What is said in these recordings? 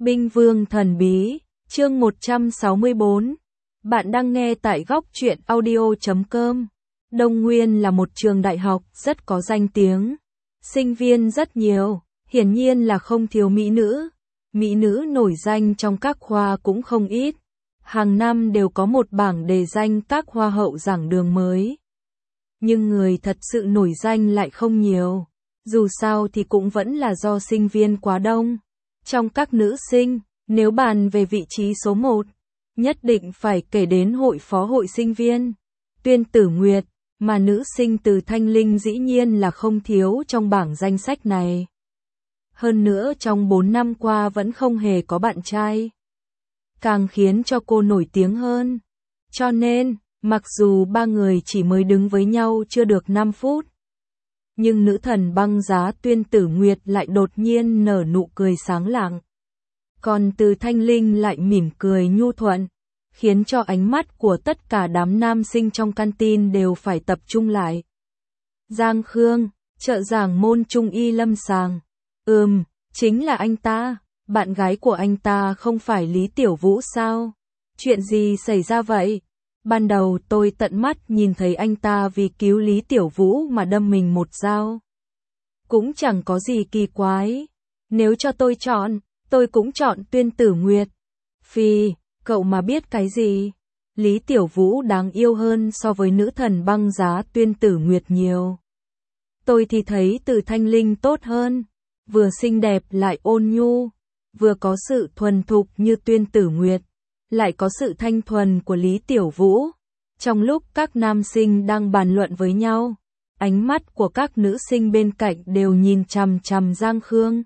Binh Vương Thần Bí, chương 164. Bạn đang nghe tại góc truyện audio.com. Đông Nguyên là một trường đại học rất có danh tiếng. Sinh viên rất nhiều, hiển nhiên là không thiếu mỹ nữ. Mỹ nữ nổi danh trong các khoa cũng không ít. Hàng năm đều có một bảng đề danh các hoa hậu giảng đường mới. Nhưng người thật sự nổi danh lại không nhiều. Dù sao thì cũng vẫn là do sinh viên quá đông. Trong các nữ sinh, nếu bàn về vị trí số 1, nhất định phải kể đến hội phó hội sinh viên, Tuyên Tử Nguyệt, mà nữ sinh từ Thanh Linh dĩ nhiên là không thiếu trong bảng danh sách này. Hơn nữa trong 4 năm qua vẫn không hề có bạn trai, càng khiến cho cô nổi tiếng hơn. Cho nên, mặc dù ba người chỉ mới đứng với nhau chưa được 5 phút, nhưng nữ thần băng giá Tuyên Tử Nguyệt lại đột nhiên nở nụ cười sáng lạng. Còn từ Thanh Linh lại mỉm cười nhu thuận, khiến cho ánh mắt của tất cả đám nam sinh trong canteen đều phải tập trung lại. Giang Khương, trợ giảng môn trung y lâm sàng. Chính là anh ta, bạn gái của anh ta không phải Lý Tiểu Vũ sao? Chuyện gì xảy ra vậy? Ban đầu tôi tận mắt nhìn thấy anh ta vì cứu Lý Tiểu Vũ mà đâm mình một dao. Cũng chẳng có gì kỳ quái. Nếu cho tôi chọn, tôi cũng chọn Tuyên Tử Nguyệt. Phi, cậu mà biết cái gì? Lý Tiểu Vũ đáng yêu hơn so với nữ thần băng giá Tuyên Tử Nguyệt nhiều. Tôi thì thấy Từ Thanh Linh tốt hơn. Vừa xinh đẹp lại ôn nhu, vừa có sự thuần thục như Tuyên Tử Nguyệt, lại có sự thanh thuần của Lý Tiểu Vũ. Trong lúc các nam sinh đang bàn luận với nhau, ánh mắt của các nữ sinh bên cạnh đều nhìn chằm chằm Giang Khương.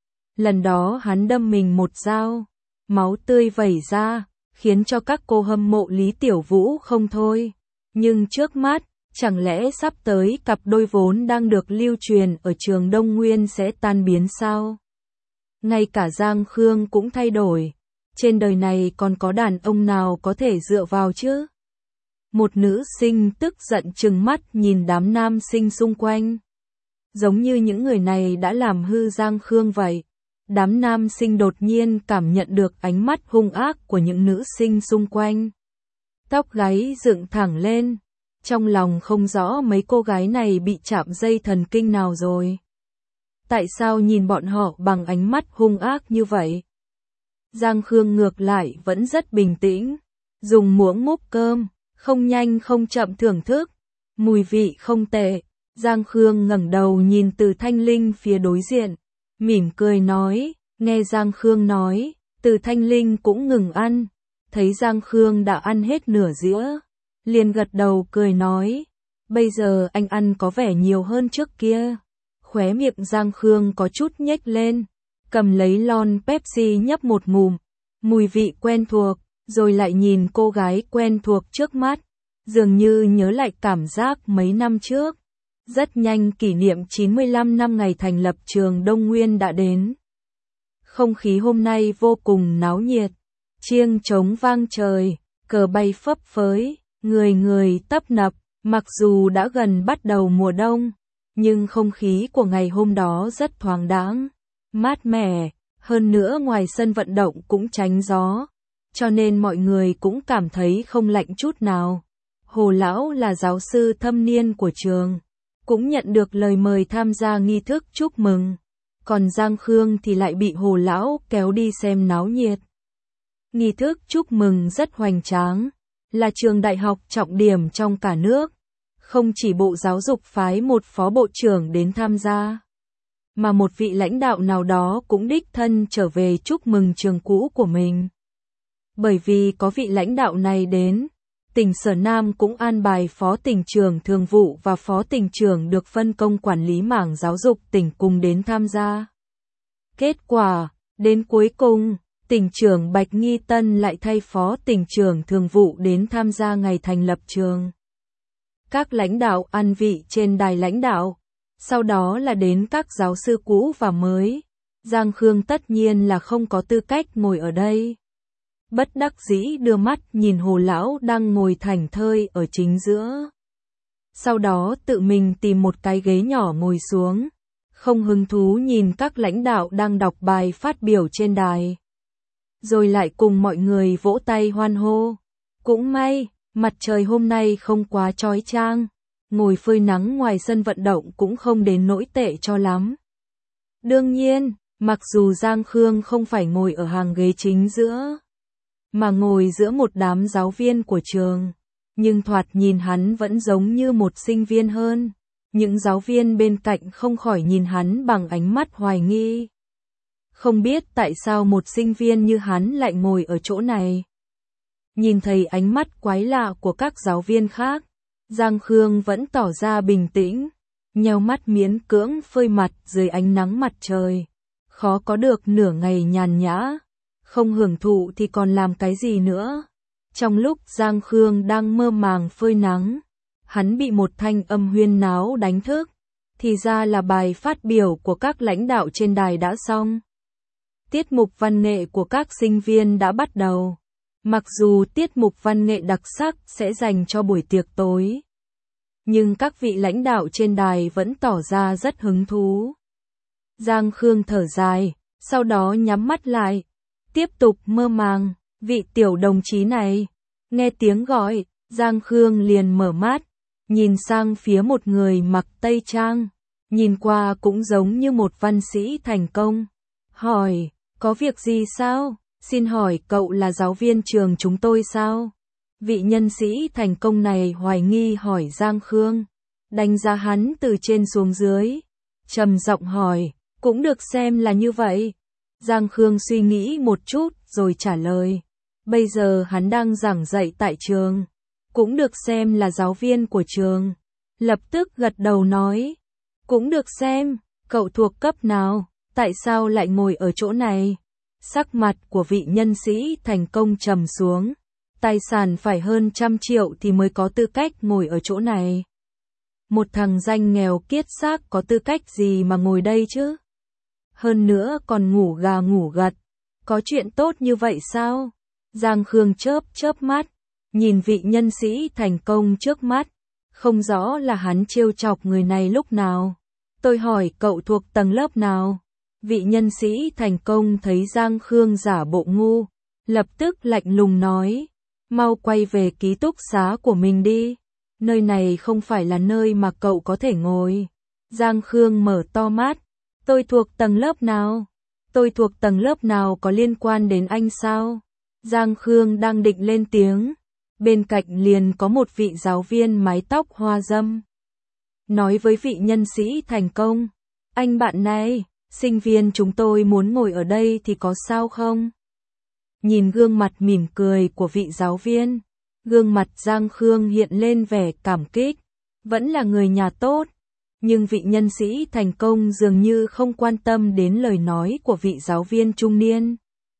Lần đó hắn đâm mình một dao, máu tươi vẩy ra, khiến cho các cô hâm mộ Lý Tiểu Vũ không thôi. Nhưng trước mắt, chẳng lẽ sắp tới cặp đôi vốn đang được lưu truyền ở trường Đông Nguyên sẽ tan biến sao? Ngay cả Giang Khương cũng thay đổi. Trên đời này còn có đàn ông nào có thể dựa vào chứ? Một nữ sinh tức giận trừng mắt nhìn đám nam sinh xung quanh. Giống như những người này đã làm hư Giang Khương vậy. Đám nam sinh đột nhiên cảm nhận được ánh mắt hung ác của những nữ sinh xung quanh. Tóc gáy dựng thẳng lên. Trong lòng không rõ mấy cô gái này bị chạm dây thần kinh nào rồi. Tại sao nhìn bọn họ bằng ánh mắt hung ác như vậy? Giang Khương ngược lại vẫn rất bình tĩnh, dùng muỗng múc cơm, không nhanh không chậm thưởng thức, mùi vị không tệ. Giang Khương ngẩng đầu nhìn Từ Thanh Linh phía đối diện, mỉm cười nói. Nghe Giang Khương nói, Từ Thanh Linh cũng ngừng ăn, thấy Giang Khương đã ăn hết nửa dĩa, liền gật đầu cười nói, bây giờ anh ăn có vẻ nhiều hơn trước kia. Khóe miệng Giang Khương có chút nhếch lên, cầm lấy lon Pepsi nhấp một ngụm, mùi vị quen thuộc, rồi lại nhìn cô gái quen thuộc trước mắt, dường như nhớ lại cảm giác mấy năm trước. Rất nhanh kỷ niệm 95 năm ngày thành lập trường Đông Nguyên đã đến. Không khí hôm nay vô cùng náo nhiệt, chiêng trống vang trời, cờ bay phấp phới, người người tấp nập. Mặc dù đã gần bắt đầu mùa đông, nhưng không khí của ngày hôm đó rất thoáng đãng, mát mẻ, hơn nữa ngoài sân vận động cũng tránh gió, cho nên mọi người cũng cảm thấy không lạnh chút nào. Hồ Lão là giáo sư thâm niên của trường, cũng nhận được lời mời tham gia nghi thức chúc mừng, còn Giang Khương thì lại bị Hồ Lão kéo đi xem náo nhiệt. Nghi thức chúc mừng rất hoành tráng, là trường đại học trọng điểm trong cả nước. Không chỉ Bộ Giáo dục phái một phó bộ trưởng đến tham gia, mà một vị lãnh đạo nào đó cũng đích thân trở về chúc mừng trường cũ của mình. Bởi vì có vị lãnh đạo này đến, tỉnh Sở Nam cũng an bài phó tỉnh trưởng thường vụ và phó tỉnh trưởng được phân công quản lý mảng giáo dục tỉnh cùng đến tham gia. Kết quả, đến cuối cùng, tỉnh trưởng Bạch Nghi Tân lại thay phó tỉnh trưởng thường vụ đến tham gia ngày thành lập trường. Các lãnh đạo ăn vị trên đài lãnh đạo, sau đó là đến các giáo sư cũ và mới. Giang Khương tất nhiên là không có tư cách ngồi ở đây. Bất đắc dĩ đưa mắt nhìn Hồ Lão đang ngồi thảnh thơi ở chính giữa. Sau đó tự mình tìm một cái ghế nhỏ ngồi xuống, không hứng thú nhìn các lãnh đạo đang đọc bài phát biểu trên đài. rồi lại cùng mọi người vỗ tay hoan hô. Cũng may, mặt trời hôm nay không quá chói chang, ngồi phơi nắng ngoài sân vận động cũng không đến nỗi tệ cho lắm. Đương nhiên, mặc dù Giang Khương không phải ngồi ở hàng ghế chính giữa, mà ngồi giữa một đám giáo viên của trường, nhưng thoạt nhìn hắn vẫn giống như một sinh viên hơn. Những giáo viên bên cạnh không khỏi nhìn hắn bằng ánh mắt hoài nghi. Không biết tại sao một sinh viên như hắn lại ngồi ở chỗ này. Nhìn thấy ánh mắt quái lạ của các giáo viên khác, Giang Khương vẫn tỏ ra bình tĩnh, nheo mắt miễn cưỡng phơi mặt dưới ánh nắng mặt trời. Khó có được nửa ngày nhàn nhã, không hưởng thụ thì còn làm cái gì nữa. Trong lúc Giang Khương đang mơ màng phơi nắng, hắn bị một thanh âm huyên náo đánh thức, thì ra là bài phát biểu của các lãnh đạo trên đài đã xong. Tiết mục văn nghệ của các sinh viên đã bắt đầu. Mặc dù tiết mục văn nghệ đặc sắc sẽ dành cho buổi tiệc tối, nhưng các vị lãnh đạo trên đài vẫn tỏ ra rất hứng thú. Giang Khương thở dài, sau đó nhắm mắt lại, tiếp tục mơ màng. Vị tiểu đồng chí này, nghe tiếng gọi, Giang Khương liền mở mắt, nhìn sang phía một người mặc tây trang, nhìn qua cũng giống như một văn sĩ thành công. Hỏi, có việc gì sao? Xin hỏi cậu là giáo viên trường chúng tôi sao? Vị nhân sĩ thành công này hoài nghi hỏi Giang Khương, đánh giá hắn từ trên xuống dưới, trầm giọng hỏi, cũng được xem là như vậy. Giang Khương suy nghĩ một chút rồi trả lời, bây giờ hắn đang giảng dạy tại trường, cũng được xem là giáo viên của trường. Lập tức gật đầu nói, cũng được xem, cậu thuộc cấp nào, tại sao lại ngồi ở chỗ này? Sắc mặt của vị nhân sĩ thành công trầm xuống, tài sản phải hơn 100 triệu thì mới có tư cách ngồi ở chỗ này. Một thằng danh nghèo kiết xác có tư cách gì mà ngồi đây chứ? Hơn nữa còn ngủ gà ngủ gật, có chuyện tốt như vậy sao? Giang Khương chớp mắt, nhìn vị nhân sĩ thành công trước mắt, không rõ là hắn trêu chọc người này lúc nào. Tôi hỏi cậu thuộc tầng lớp nào? Vị nhân sĩ thành công thấy Giang Khương giả bộ ngu, lập tức lạnh lùng nói, mau quay về ký túc xá của mình đi, nơi này không phải là nơi mà cậu có thể ngồi. Giang Khương mở to mắt, tôi thuộc tầng lớp nào? Tôi thuộc tầng lớp nào có liên quan đến anh sao? Giang Khương đang định lên tiếng, bên cạnh liền có một vị giáo viên mái tóc hoa dâm. Nói với vị nhân sĩ thành công, anh bạn này, sinh viên chúng tôi muốn ngồi ở đây thì có sao không? Nhìn gương mặt mỉm cười của vị giáo viên, gương mặt Giang Khương hiện lên vẻ cảm kích, vẫn là người nhà tốt. Nhưng vị nhân sĩ thành công dường như không quan tâm đến lời nói của vị giáo viên trung niên.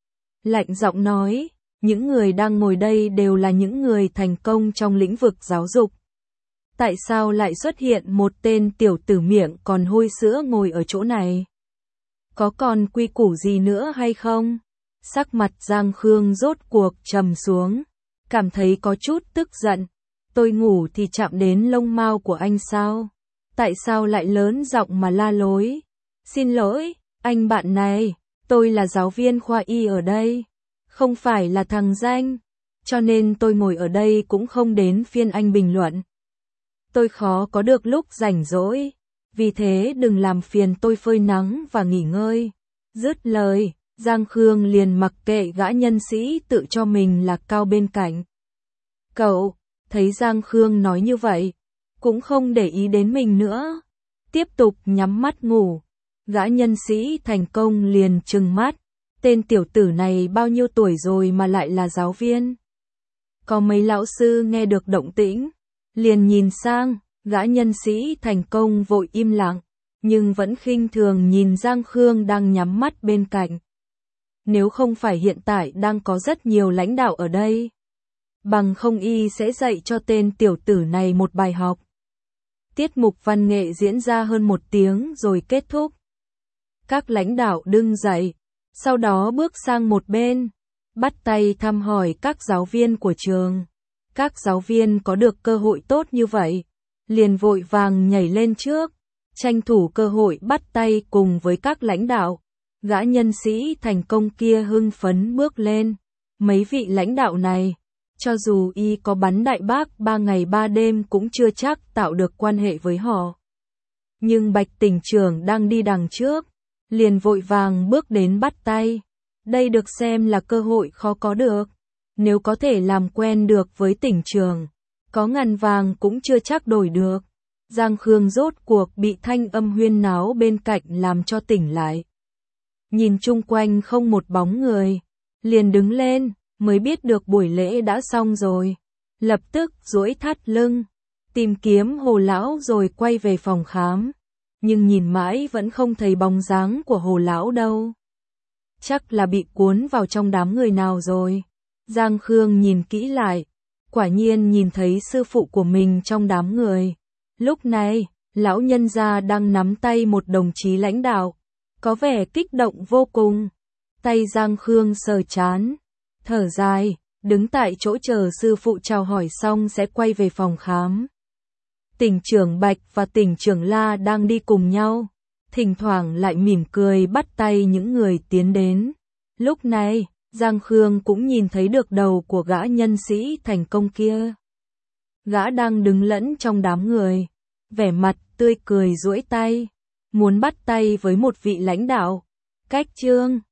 Lạnh giọng nói, những người đang ngồi đây đều là những người thành công trong lĩnh vực giáo dục. Tại sao lại xuất hiện một tên tiểu tử miệng còn hôi sữa ngồi ở chỗ này? Có còn quy củ gì nữa hay không? Sắc mặt Giang Khương rốt cuộc trầm xuống, cảm thấy có chút tức giận. Tôi ngủ thì chạm đến lông mao của anh sao? Tại sao lại lớn giọng mà la lối? Xin lỗi, anh bạn này, tôi là giáo viên khoa y ở đây, không phải là thằng danh, cho nên tôi ngồi ở đây cũng không đến phiên anh bình luận. Tôi khó có được lúc rảnh rỗi, vì thế đừng làm phiền tôi phơi nắng và nghỉ ngơi. Dứt lời, Giang Khương liền mặc kệ gã nhân sĩ tự cho mình là cao bên cạnh. Cậu, thấy Giang Khương nói như vậy, cũng không để ý đến mình nữa, tiếp tục nhắm mắt ngủ. Gã nhân sĩ thành công liền trừng mắt, tên tiểu tử này bao nhiêu tuổi rồi mà lại là giáo viên? Có mấy lão sư nghe được động tĩnh, liền nhìn sang, gã nhân sĩ thành công vội im lặng, nhưng vẫn khinh thường nhìn Giang Khương đang nhắm mắt bên cạnh. Nếu không phải hiện tại đang có rất nhiều lãnh đạo ở đây, bằng không y sẽ dạy cho tên tiểu tử này một bài học. Tiết mục văn nghệ diễn ra hơn 1 tiếng rồi kết thúc. Các lãnh đạo đứng dậy, sau đó bước sang một bên, bắt tay thăm hỏi các giáo viên của trường. Các giáo viên có được cơ hội tốt như vậy, liền vội vàng nhảy lên trước, tranh thủ cơ hội bắt tay cùng với các lãnh đạo. Gã nhân sĩ thành công kia hưng phấn bước lên. Mấy vị lãnh đạo này, cho dù y có bắn đại bác 3 ngày 3 đêm cũng chưa chắc tạo được quan hệ với họ. Nhưng Bạch tỉnh trưởng đang đi đằng trước, liền vội vàng bước đến bắt tay. Đây được xem là cơ hội khó có được. Nếu có thể làm quen được với tỉnh trưởng, có ngàn vàng cũng chưa chắc đổi được. Giang Khương rốt cuộc bị thanh âm huyên náo bên cạnh làm cho tỉnh lại. Nhìn chung quanh không một bóng người, liền đứng lên, mới biết được buổi lễ đã xong rồi. Lập tức duỗi thắt lưng, tìm kiếm Hồ lão rồi quay về phòng khám. Nhưng nhìn mãi vẫn không thấy bóng dáng của Hồ lão đâu. Chắc là bị cuốn vào trong đám người nào rồi. Giang Khương nhìn kỹ lại, quả nhiên nhìn thấy sư phụ của mình trong đám người. Lúc này, lão nhân gia đang nắm tay một đồng chí lãnh đạo, có vẻ kích động vô cùng. Tay Giang Khương sờ chán, thở dài, đứng tại chỗ chờ sư phụ chào hỏi xong sẽ quay về phòng khám. Tỉnh trưởng Bạch và tỉnh trưởng La đang đi cùng nhau, thỉnh thoảng lại mỉm cười bắt tay những người tiến đến. Lúc này, Giang Khương cũng nhìn thấy được đầu của gã nhân sĩ thành công kia. Gã đang đứng lẫn trong đám người, vẻ mặt tươi cười duỗi tay, muốn bắt tay với một vị lãnh đạo. Cách Trương